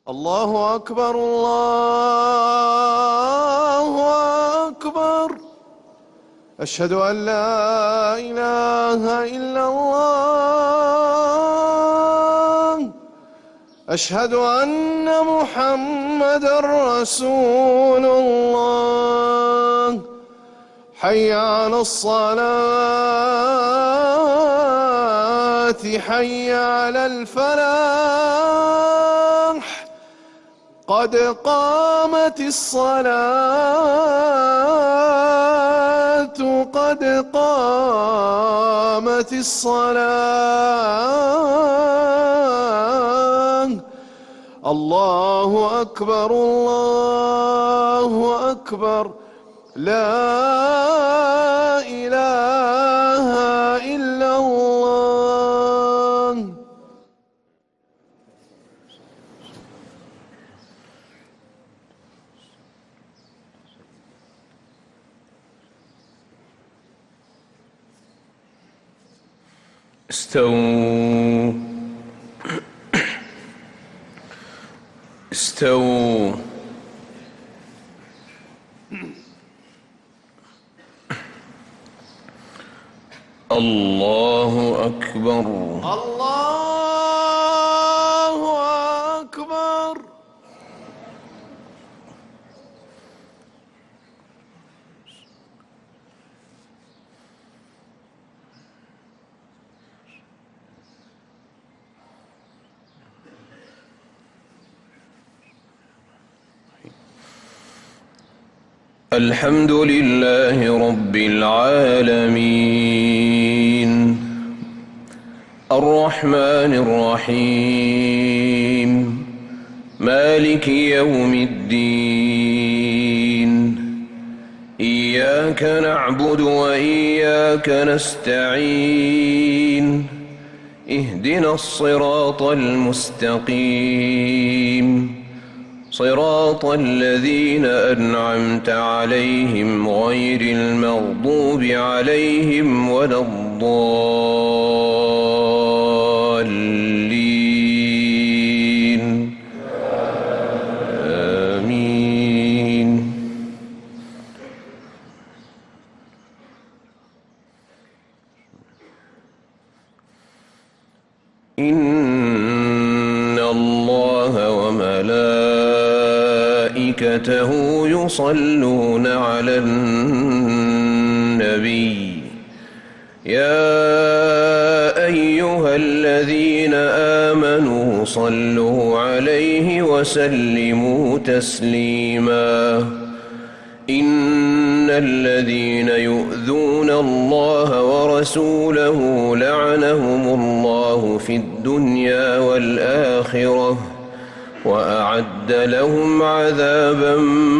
الله أكبر الله أكبر. أشهد أن لا إله إلا الله. أشهد أن محمدًا رسول الله. حي على الصلاة حي على الفلاح. قد قامت الصلاة قد قامت الصلاة. الله أكبر الله أكبر. لا إله إلا الله. استووا استووا. الله أكبر الله أكبر. الحمد لله رب العالمين الرحمن الرحيم مالك يوم الدين. إياك نعبد وإياك نستعين. اهدنا الصراط المستقيم صراط الذين أنعمت عليهم غير المغضوب عليهم ولا الضالين. آمين. إن الله وملائكته يصلون على النبي. يا أيها الذين آمنوا صلوا عليه وسلموا تسليما. إن الذين يؤذون الله ورسوله لعنهم الله في الدنيا والآخرة وأعد لهم عذابا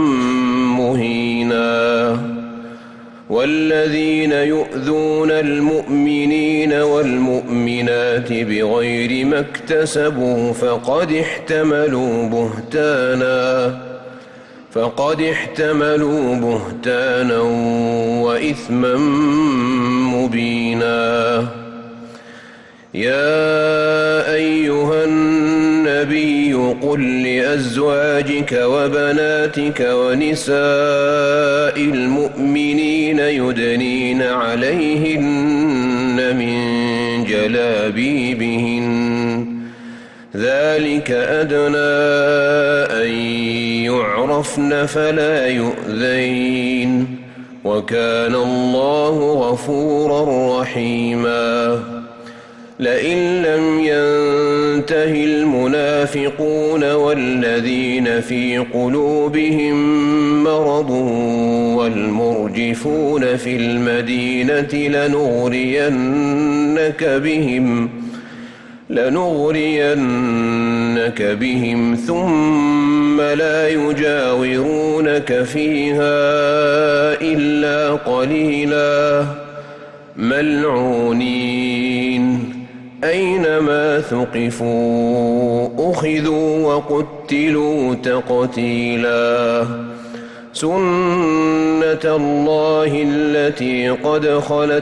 مهينا. والذين يؤذون المؤمنين والمؤمنات بغير ما اكتسبوا فقد احتملوا بهتانا وإثما مبينا. يا أيها النبي قل لأزواجك وبناتك ونساء المؤمنين يدنين عليهن من جلابيبهن. ذلك أدنى أن يعرفن فلا يؤذين. وكان الله غفورا رحيما. لئن لم ينته المنافقون والذين في قلوبهم مرض والمرجفون في المدينة لنغرينك بهم ثم لا يجاورونك فيها إلا قليلا. ملعونين أينما ثقفوا أخذوا وقتلوا تقتيلا. سنة الله التي قد خلت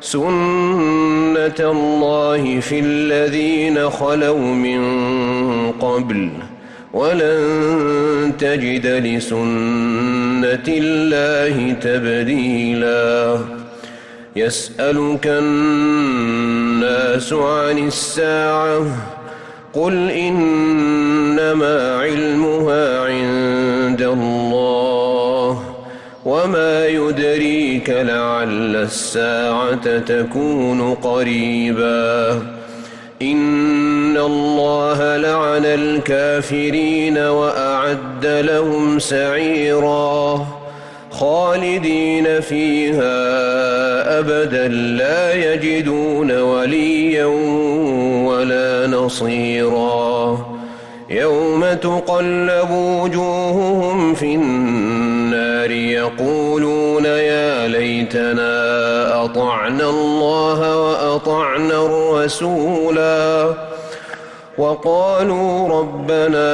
سنة الله في الذين خلوا من قبل ولن تجد لسنة الله تبديلا يسألك الناس عن الساعة قل إنما علمها عند الله وما يدريك لعل الساعة تكون قريبا إن الله لعن الكافرين وأعد لهم سعيرا خالدين فيها أبدا لا يجدون وليا ولا نصيرا يوم تقلب وجوههم في النار يقولون يا ليتنا أطعنا الله وأطعنا الرسولا وقالوا ربنا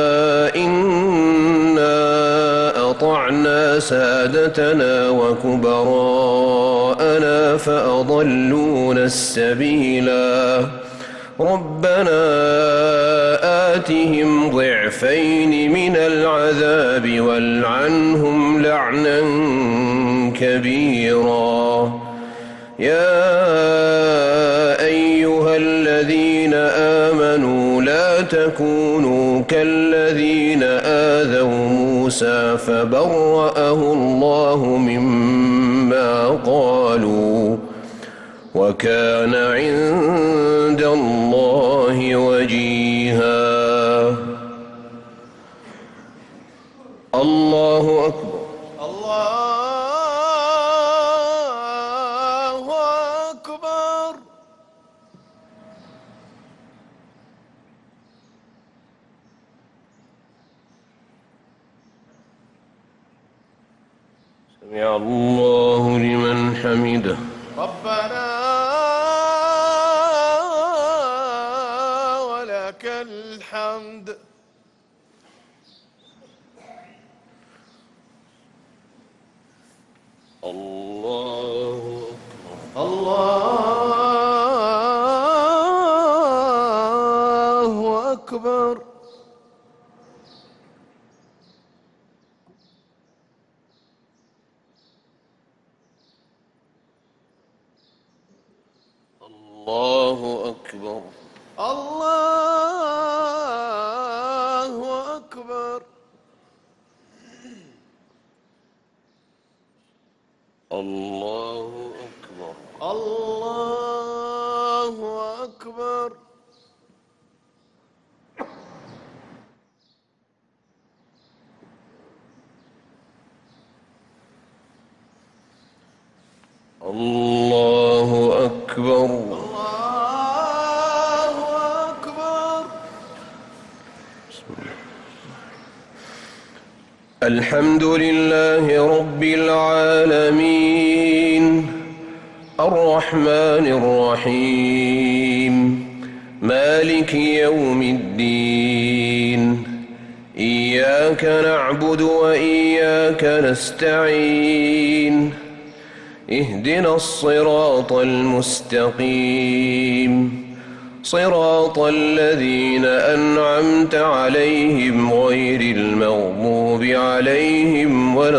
إنا أطعنا سادتنا وكبراءنا فأضلونا السبيلا ربنا آتهم ضعفين من العذاب والعنهم لعنا كبيرا يا أيها الذين آمنوا لا تكونوا كالذين آذوا موسى فبرأه الله مما قالوا وكان عند الله وجيها الله أكبر الله أكبر سمع الله لمن حمده ربنا ولك الحمد الله أكبر الله أكبر الله أكبر الله أكبر الله أكبر الله أكبر الله أكبر الحمد لله رب العالمين الرحمن الرحيم مالك يوم الدين إياك نعبد وإياك نستعين اهدنا الصراط المستقيم صراط الذين أنعمت عليهم غير المغضوب عليهم ولا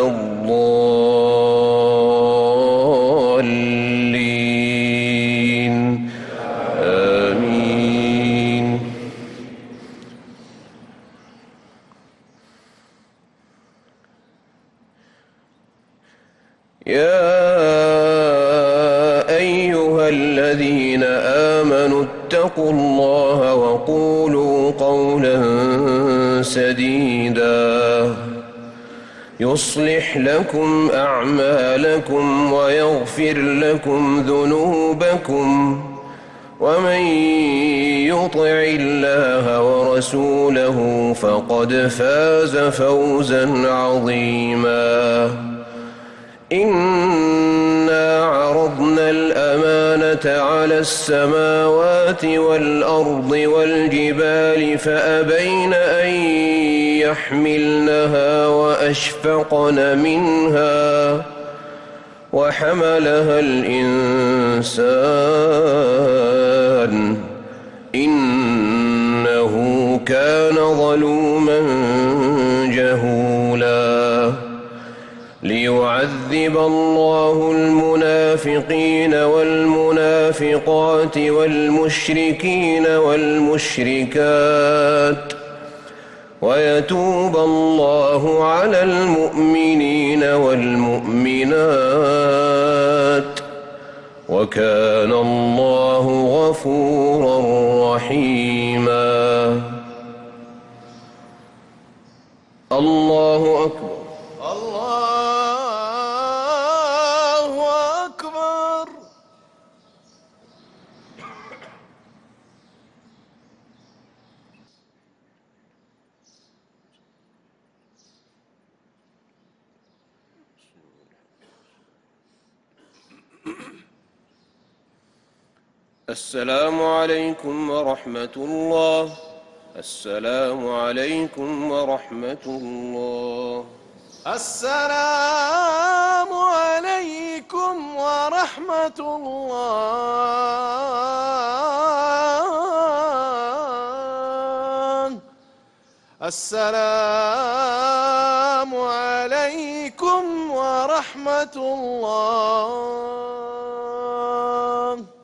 الضالين آمين يا أيها الذين آمنوا اتقوا الله وقولوا قولا سديدا يصلح لكم أعمالكم ويغفر لكم ذنوبكم ومن يطع الله ورسوله فقد فاز فوزا عظيما إنا عرضنا الأمانة على السماوات والأرض والجبال فأبين أن يحملنها وأشفقن منها وحملها الإنسان إنه كان ظلوما يعذب الله المنافقين والمنافقات والمشركين والمشركات ويتوب الله على المؤمنين والمؤمنات وكان الله غفورا رحيما. الله أكبر. الله أكبر. السلام عليكم ورحمة الله. السلام عليكم ورحمة الله. السلام عليكم ورحمة الله. السلام عليكم ورحمة الله.